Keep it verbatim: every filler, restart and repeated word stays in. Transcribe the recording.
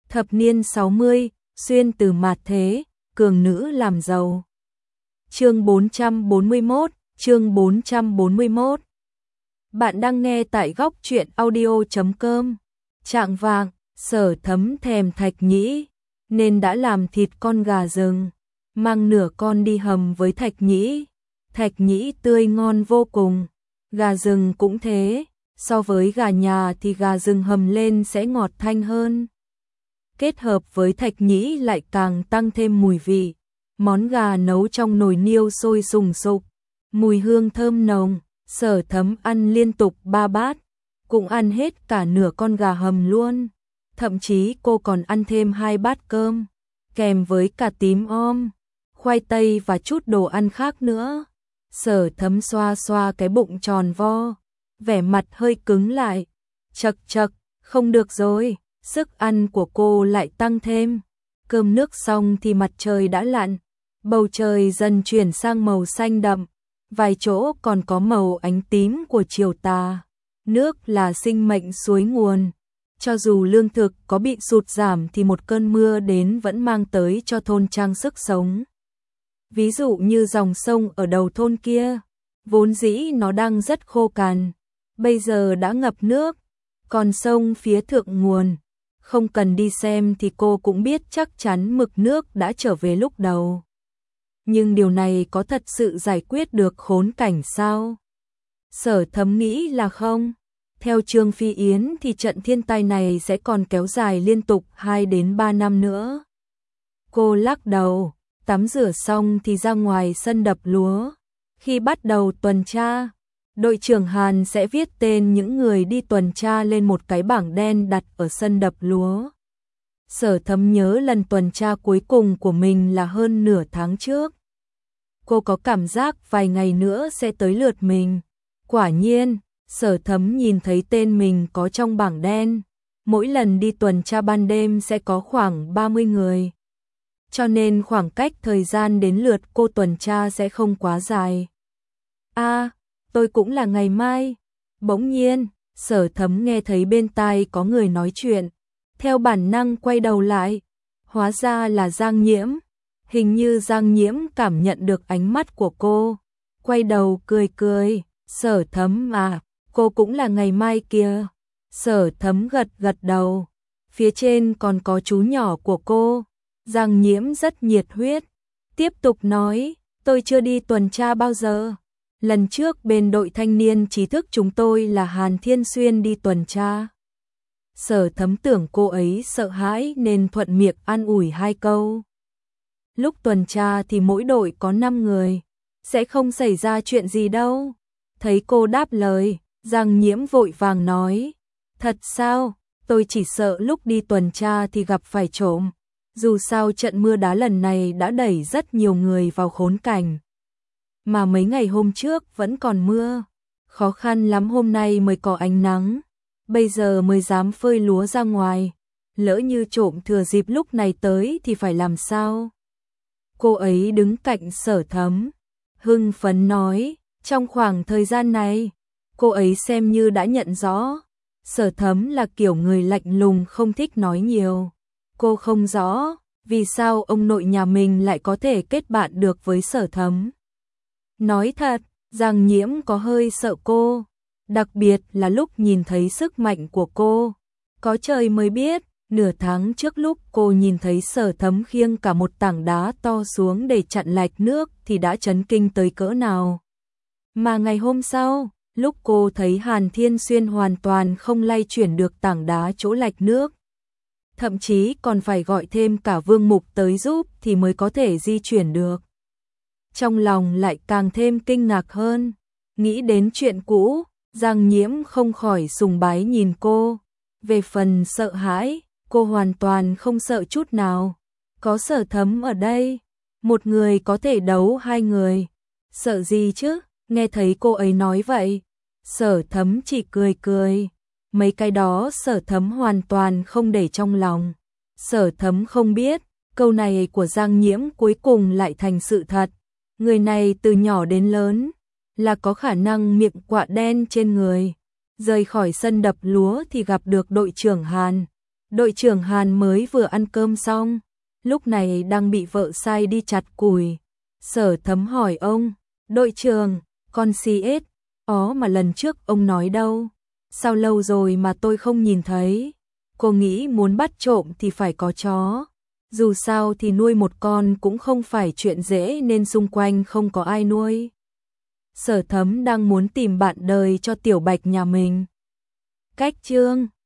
Thập niên sáu mươi, xuyên từ mạt thế, cường nữ làm giàu. Chương bốn trăm bốn mươi mốt, chương bốn trăm bốn mươi mốt. Bạn đang nghe tại góc truyện audio chấm com. Trạng vạng, Sở Thấm thèm Thạch Nhĩ, nên đã làm thịt con gà rừng, mang nửa con đi hầm với Thạch Nhĩ. Thạch Nhĩ tươi ngon vô cùng, gà rừng cũng thế, so với gà nhà thì gà rừng hầm lên sẽ ngọt thanh hơn. Kết hợp với Thạch Nhĩ lại càng tăng thêm mùi vị. Món gà nấu trong nồi niêu sôi sùng sục, mùi hương thơm nồng. Sở Thấm ăn liên tục ba bát, cũng ăn hết cả nửa con gà hầm luôn. Thậm chí cô còn ăn thêm hai bát cơm, kèm với cả tím om, khoai tây và chút đồ ăn khác nữa. Sở Thấm xoa xoa cái bụng tròn vo, vẻ mặt hơi cứng lại. Chậc chậc, không được rồi, sức ăn của cô lại tăng thêm. Cơm nước xong thì mặt trời đã lặn, bầu trời dần chuyển sang màu xanh đậm, vài chỗ còn có màu ánh tím của chiều tà. Nước là sinh mệnh suối nguồn, cho dù lương thực có bị sụt giảm thì một cơn mưa đến vẫn mang tới cho thôn trang sức sống. Ví dụ như dòng sông ở đầu thôn kia, vốn dĩ nó đang rất khô cằn, bây giờ đã ngập nước. Còn sông phía thượng nguồn, không cần đi xem thì cô cũng biết chắc chắn mực nước đã trở về lúc đầu. Nhưng điều này có thật sự giải quyết được khốn cảnh sao? Sở Thấm nghĩ là không. Theo Trương Phi Yến thì trận thiên tai này sẽ còn kéo dài liên tục hai đến ba năm nữa. Cô lắc đầu, tắm rửa xong thì ra ngoài sân đập lúa. Khi bắt đầu tuần tra, đội trưởng Hàn sẽ viết tên những người đi tuần tra lên một cái bảng đen đặt ở sân đập lúa. Sở Thấm nhớ lần tuần tra cuối cùng của mình là hơn nửa tháng trước. Cô có cảm giác vài ngày nữa sẽ tới lượt mình. Quả nhiên, Sở Thấm nhìn thấy tên mình có trong bảng đen. Mỗi lần đi tuần tra ban đêm sẽ có khoảng ba mươi người. Cho nên khoảng cách thời gian đến lượt cô tuần tra sẽ không quá dài. À, tôi cũng là ngày mai. Bỗng nhiên, Sở Thấm nghe thấy bên tai có người nói chuyện. Theo bản năng quay đầu lại, hóa ra là Giang Nhiễm. Hình như Giang Nhiễm cảm nhận được ánh mắt của cô, quay đầu cười cười. Sở Thấm à, cô cũng là ngày mai kìa. Sở Thấm gật gật đầu. Phía trên còn có chú nhỏ của cô. Giang Nhiễm rất nhiệt huyết, tiếp tục nói, tôi chưa đi tuần tra bao giờ. Lần trước bên đội thanh niên trí thức chúng tôi là Hàn Thiên Xuyên đi tuần tra. Sở Thấm tưởng cô ấy sợ hãi nên thuận miệng an ủi hai câu. Lúc tuần tra thì mỗi đội có năm người, sẽ không xảy ra chuyện gì đâu. Thấy cô đáp lời, Giang Nhiễm vội vàng nói, thật sao, tôi chỉ sợ lúc đi tuần tra thì gặp phải trộm. Dù sao trận mưa đá lần này đã đẩy rất nhiều người vào khốn cảnh. Mà mấy ngày hôm trước vẫn còn mưa, khó khăn lắm hôm nay mới có ánh nắng, bây giờ mới dám phơi lúa ra ngoài. Lỡ như trộm thừa dịp lúc này tới thì phải làm sao? Cô ấy đứng cạnh Sở Thấm, hưng phấn nói, trong khoảng thời gian này, cô ấy xem như đã nhận rõ, Sở Thấm là kiểu người lạnh lùng không thích nói nhiều. Cô không rõ, vì sao ông nội nhà mình lại có thể kết bạn được với Sở Thấm. Nói thật, Giang Nhiễm có hơi sợ cô, đặc biệt là lúc nhìn thấy sức mạnh của cô. Có trời mới biết, nửa tháng trước lúc cô nhìn thấy Sở Thấm khiêng cả một tảng đá to xuống để chặn lạch nước thì đã chấn kinh tới cỡ nào. Mà ngày hôm sau, lúc cô thấy Hàn Thiên Xuyên hoàn toàn không lay chuyển được tảng đá chỗ lạch nước, thậm chí còn phải gọi thêm cả Vương Mục tới giúp thì mới có thể di chuyển được. Trong lòng lại càng thêm kinh ngạc hơn, nghĩ đến chuyện cũ, Giang Nhiễm không khỏi sùng bái nhìn cô. Về phần sợ hãi, cô hoàn toàn không sợ chút nào. Có Sở Thấm ở đây, một người có thể đấu hai người. Sợ gì chứ? Nghe thấy cô ấy nói vậy, Sở Thấm chỉ cười cười. Mấy cái đó Sở Thấm hoàn toàn không để trong lòng. Sở Thấm không biết, câu này của Giang Nhiễm cuối cùng lại thành sự thật. Người này từ nhỏ đến lớn, là có khả năng miệng quạ đen trên người. Rời khỏi sân đập lúa thì gặp được đội trưởng Hàn. Đội trưởng Hàn mới vừa ăn cơm xong, lúc này đang bị vợ sai đi chặt củi. Sở Thấm hỏi ông, đội trưởng, con xê ét, ó mà lần trước ông nói đâu? Sao lâu rồi mà tôi không nhìn thấy? Cô nghĩ muốn bắt trộm thì phải có chó. Dù sao thì nuôi một con cũng không phải chuyện dễ nên xung quanh không có ai nuôi. Sở Thấm đang muốn tìm bạn đời cho Tiểu Bạch nhà mình. Cách chương